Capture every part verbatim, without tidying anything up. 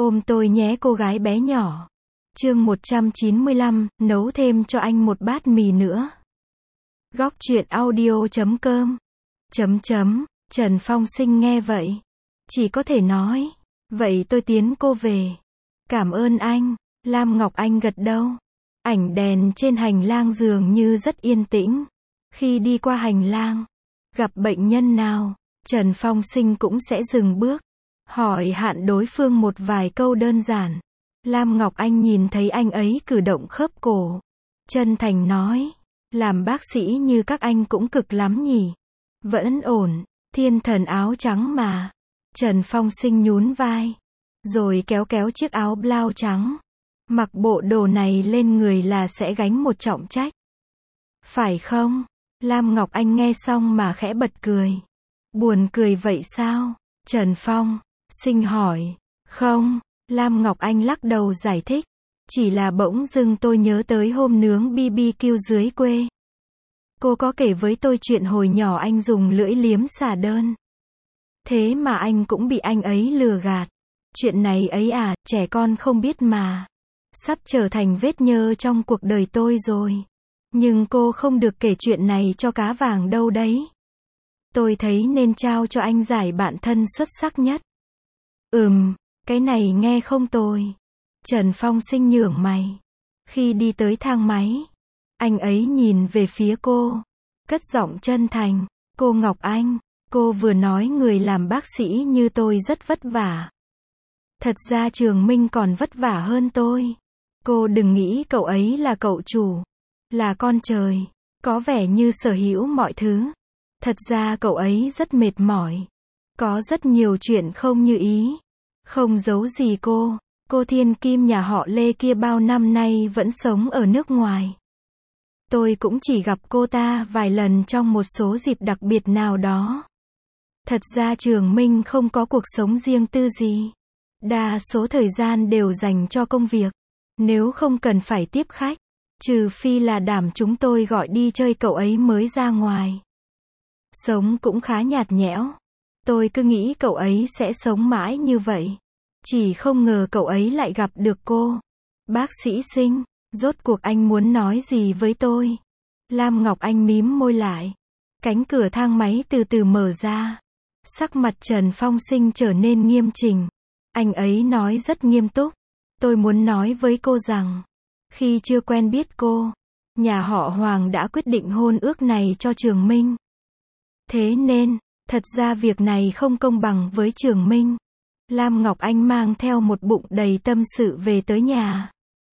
Ôm tôi nhé cô gái bé nhỏ. Chương một trăm chín mươi lăm, nấu thêm cho anh một bát mì nữa. Góc truyện audio chấm com. Chấm chấm, Trần Phong Sinh nghe vậy. Chỉ có thể nói, vậy tôi tiến cô về. Cảm ơn anh. Lam Ngọc Anh gật đầu. Ảnh đèn trên hành lang dường như rất yên tĩnh. Khi đi qua hành lang, gặp bệnh nhân nào, Trần Phong Sinh cũng sẽ dừng bước, hỏi hạn đối phương một vài câu đơn giản. Lam Ngọc Anh nhìn thấy anh ấy cử động khớp cổ, chân thành nói, làm bác sĩ như các anh cũng cực lắm nhỉ. Vẫn ổn, thiên thần áo trắng mà. Trần Phong Sinh nhún vai, rồi kéo kéo chiếc áo blau trắng. Mặc bộ đồ này lên người là sẽ gánh một trọng trách. Phải không? Lam Ngọc Anh nghe xong mà khẽ bật cười. Buồn cười vậy sao? Trần Phong Sinh hỏi. Không, Lam Ngọc Anh lắc đầu giải thích. Chỉ là bỗng dưng tôi nhớ tới hôm nướng bi bi kiu dưới quê. Cô có kể với tôi chuyện hồi nhỏ anh dùng lưỡi liếm xả đơn. Thế mà anh cũng bị anh ấy lừa gạt. Chuyện này ấy à, trẻ con không biết mà. Sắp trở thành vết nhơ trong cuộc đời tôi rồi. Nhưng cô không được kể chuyện này cho cá vàng đâu đấy. Tôi thấy nên trao cho anh giải bạn thân xuất sắc nhất. Ừm, cái này nghe không tồi. Trần Phong Sinh nhướng mày. Khi đi tới thang máy, anh ấy nhìn về phía cô, cất giọng chân thành. Cô Ngọc Anh, cô vừa nói người làm bác sĩ như tôi rất vất vả. Thật ra Trường Minh còn vất vả hơn tôi. Cô đừng nghĩ cậu ấy là cậu chủ, là con trời, có vẻ như sở hữu mọi thứ. Thật ra cậu ấy rất mệt mỏi. Có rất nhiều chuyện không như ý. Không giấu gì cô, cô thiên kim nhà họ Lê kia bao năm nay vẫn sống ở nước ngoài. Tôi cũng chỉ gặp cô ta vài lần trong một số dịp đặc biệt nào đó. Thật ra Trường Minh không có cuộc sống riêng tư gì. Đa số thời gian đều dành cho công việc. Nếu không cần phải tiếp khách, trừ phi là đảm chúng tôi gọi đi chơi cậu ấy mới ra ngoài. Sống cũng khá nhạt nhẽo. Tôi cứ nghĩ cậu ấy sẽ sống mãi như vậy. Chỉ không ngờ cậu ấy lại gặp được cô. Bác sĩ Sinh, rốt cuộc anh muốn nói gì với tôi? Lam Ngọc Anh mím môi lại. Cánh cửa thang máy từ từ mở ra. Sắc mặt Trần Phong Sinh trở nên nghiêm chỉnh. Anh ấy nói rất nghiêm túc. Tôi muốn nói với cô rằng, khi chưa quen biết cô, nhà họ Hoàng đã quyết định hôn ước này cho Trường Minh. Thế nên, thật ra việc này không công bằng với Trường Minh. Lam Ngọc Anh mang theo một bụng đầy tâm sự về tới nhà.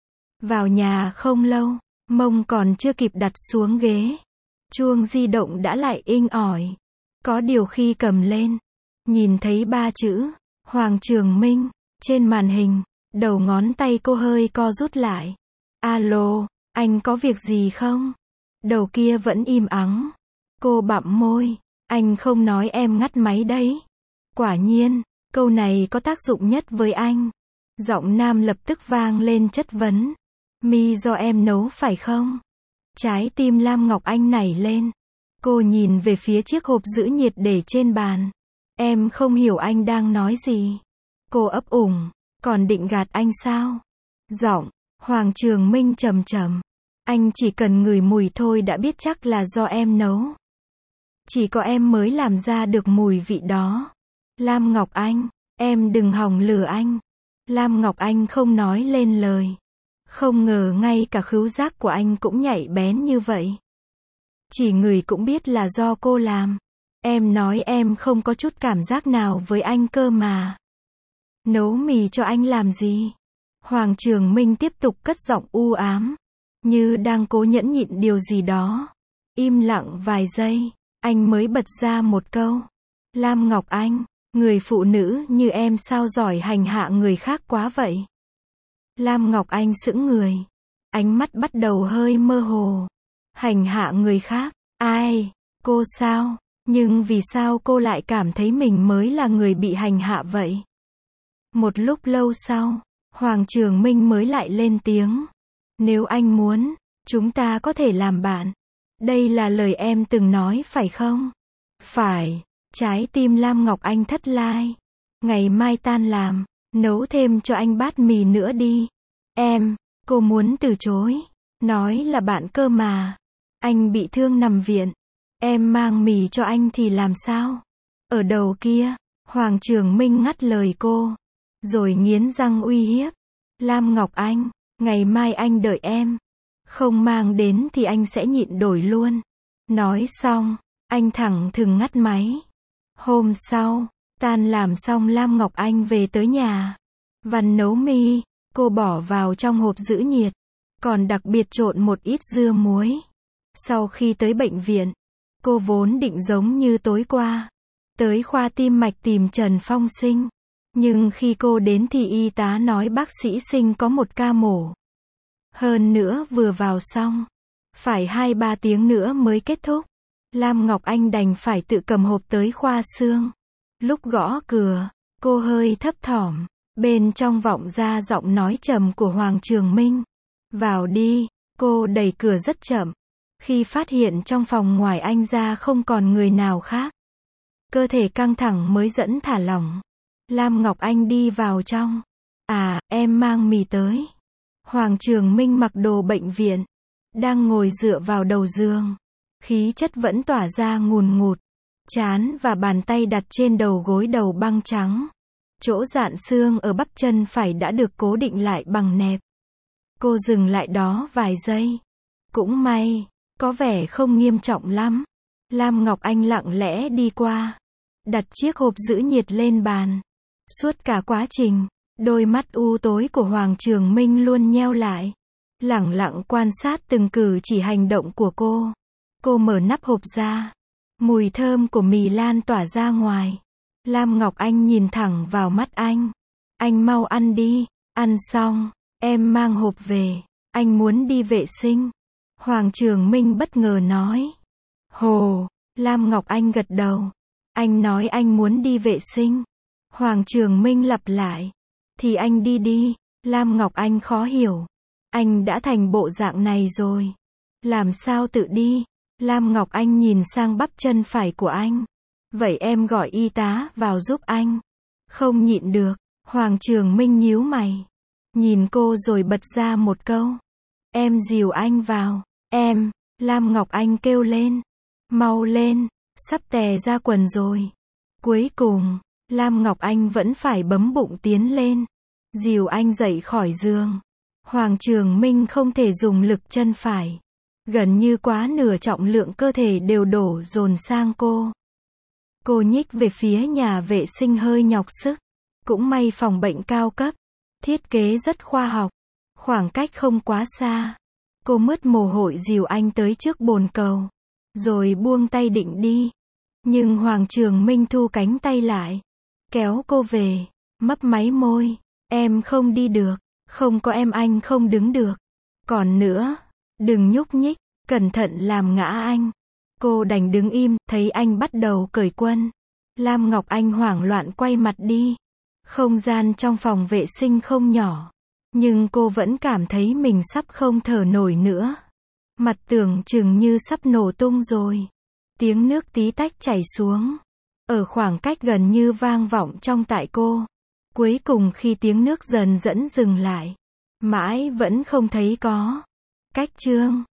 Vào nhà không lâu, mông còn chưa kịp đặt xuống ghế, chuông di động đã lại inh ỏi. Có điều khi cầm lên, nhìn thấy ba chữ, Hoàng Trường Minh, trên màn hình, đầu ngón tay cô hơi co rút lại. Alo, anh có việc gì không? Đầu kia vẫn im ắng. Cô bặm môi. Anh không nói em ngắt máy đấy. Quả nhiên, câu này có tác dụng nhất với anh. Giọng nam lập tức vang lên chất vấn. Mì do em nấu phải không? Trái tim Lam Ngọc Anh nảy lên. Cô nhìn về phía chiếc hộp giữ nhiệt để trên bàn. Em không hiểu anh đang nói gì. Cô ấp ủng. Còn định gạt anh sao? Giọng Hoàng Trường Minh trầm trầm. Anh chỉ cần ngửi mùi thôi đã biết chắc là do em nấu. Chỉ có em mới làm ra được mùi vị đó. Lam Ngọc Anh, em đừng hòng lừa anh. Lam Ngọc Anh không nói lên lời. Không ngờ ngay cả khứu giác của anh cũng nhạy bén như vậy. Chỉ ngửi cũng biết là do cô làm. Em nói em không có chút cảm giác nào với anh cơ mà. Nấu mì cho anh làm gì? Hoàng Trường Minh tiếp tục cất giọng u ám, như đang cố nhẫn nhịn điều gì đó. Im lặng vài giây, anh mới bật ra một câu. Lam Ngọc Anh, người phụ nữ như em sao giỏi hành hạ người khác quá vậy? Lam Ngọc Anh sững người, ánh mắt bắt đầu hơi mơ hồ. Hành hạ người khác? Ai? Cô sao? Nhưng vì sao cô lại cảm thấy mình mới là người bị hành hạ vậy? Một lúc lâu sau, Hoàng Trường Minh mới lại lên tiếng. Nếu anh muốn, chúng ta có thể làm bạn. Đây là lời em từng nói phải không? Phải. Trái tim Lam Ngọc Anh thất lai. Ngày mai tan làm, Nấu thêm cho anh bát mì nữa đi. Em, cô muốn từ chối. Nói là bạn cơ mà. Anh bị thương nằm viện. Em mang mì cho anh thì làm sao? Ở đầu kia, Hoàng Trường Minh ngắt lời cô. Rồi nghiến răng uy hiếp. Lam Ngọc Anh, ngày mai anh đợi em. Không mang đến thì anh sẽ nhịn đổi luôn. Nói xong, anh thẳng thừng ngắt máy. Hôm sau, tan làm xong Lam Ngọc Anh về tới nhà. Văn nấu mì, cô bỏ vào trong hộp giữ nhiệt. Còn đặc biệt trộn một ít dưa muối. Sau khi tới bệnh viện, cô vốn định giống như tối qua. Tới khoa tim mạch tìm Trần Phong Sinh. Nhưng khi cô đến thì y tá nói bác sĩ Sinh có một ca mổ. Hơn nữa vừa vào xong. Phải hai ba tiếng nữa mới kết thúc. Lam Ngọc Anh đành phải tự cầm hộp tới khoa xương. Lúc gõ cửa, cô hơi thấp thỏm. Bên trong vọng ra giọng nói trầm của Hoàng Trường Minh. Vào đi, cô đẩy cửa rất chậm. Khi phát hiện trong phòng ngoài anh ra không còn người nào khác. Cơ thể căng thẳng mới dẫn thả lỏng. Lam Ngọc Anh đi vào trong. À, em mang mì tới. Hoàng Trường Minh mặc đồ bệnh viện. Đang ngồi dựa vào đầu giường. Khí chất vẫn tỏa ra ngùn ngụt. Trán và bàn tay đặt trên đầu gối đầu băng trắng. Chỗ dạn xương ở bắp chân phải đã được cố định lại bằng nẹp. Cô dừng lại đó vài giây. Cũng may, có vẻ không nghiêm trọng lắm. Lam Ngọc Anh lặng lẽ đi qua. Đặt chiếc hộp giữ nhiệt lên bàn. Suốt cả quá trình, đôi mắt u tối của Hoàng Trường Minh luôn nheo lại. Lẳng lặng quan sát từng cử chỉ hành động của cô. Cô mở nắp hộp ra. Mùi thơm của mì lan tỏa ra ngoài. Lam Ngọc Anh nhìn thẳng vào mắt anh. Anh mau ăn đi. Ăn xong, em mang hộp về. Anh muốn đi vệ sinh. Hoàng Trường Minh bất ngờ nói. Hồ, Lam Ngọc Anh gật đầu. Anh nói anh muốn đi vệ sinh. Hoàng Trường Minh lặp lại. Thì anh đi đi. Lam Ngọc Anh khó hiểu. Anh đã thành bộ dạng này rồi. Làm sao tự đi? Lam Ngọc Anh nhìn sang bắp chân phải của anh. Vậy em gọi y tá vào giúp anh. Không nhịn được. Hoàng Trường Minh nhíu mày. Nhìn cô rồi bật ra một câu. Em dìu anh vào. Em, Lam Ngọc Anh kêu lên. Mau lên, sắp tè ra quần rồi. Cuối cùng, Lam Ngọc Anh vẫn phải bấm bụng tiến lên. Dìu anh dậy khỏi giường. Hoàng Trường Minh không thể dùng lực chân phải. Gần như quá nửa trọng lượng cơ thể đều đổ dồn sang cô. Cô nhích về phía nhà vệ sinh hơi nhọc sức. Cũng may phòng bệnh cao cấp. Thiết kế rất khoa học. Khoảng cách không quá xa. Cô mướt mồ hôi dìu anh tới trước bồn cầu. Rồi buông tay định đi. Nhưng Hoàng Trường Minh thu cánh tay lại. Kéo cô về. Mấp máy môi. Em không đi được. Không có em anh không đứng được. Còn nữa. Đừng nhúc nhích. Cẩn thận làm ngã anh. Cô đành đứng im. Thấy anh bắt đầu cởi quân. Lam Ngọc Anh hoảng loạn quay mặt đi. Không gian trong phòng vệ sinh không nhỏ. Nhưng cô vẫn cảm thấy mình sắp không thở nổi nữa. Mặt tưởng chừng như sắp nổ tung rồi. Tiếng nước tí tách chảy xuống. Ở khoảng cách gần như vang vọng trong tai cô. Cuối cùng khi tiếng nước dần dẫn dừng lại. Mãi vẫn không thấy có. Cách chương.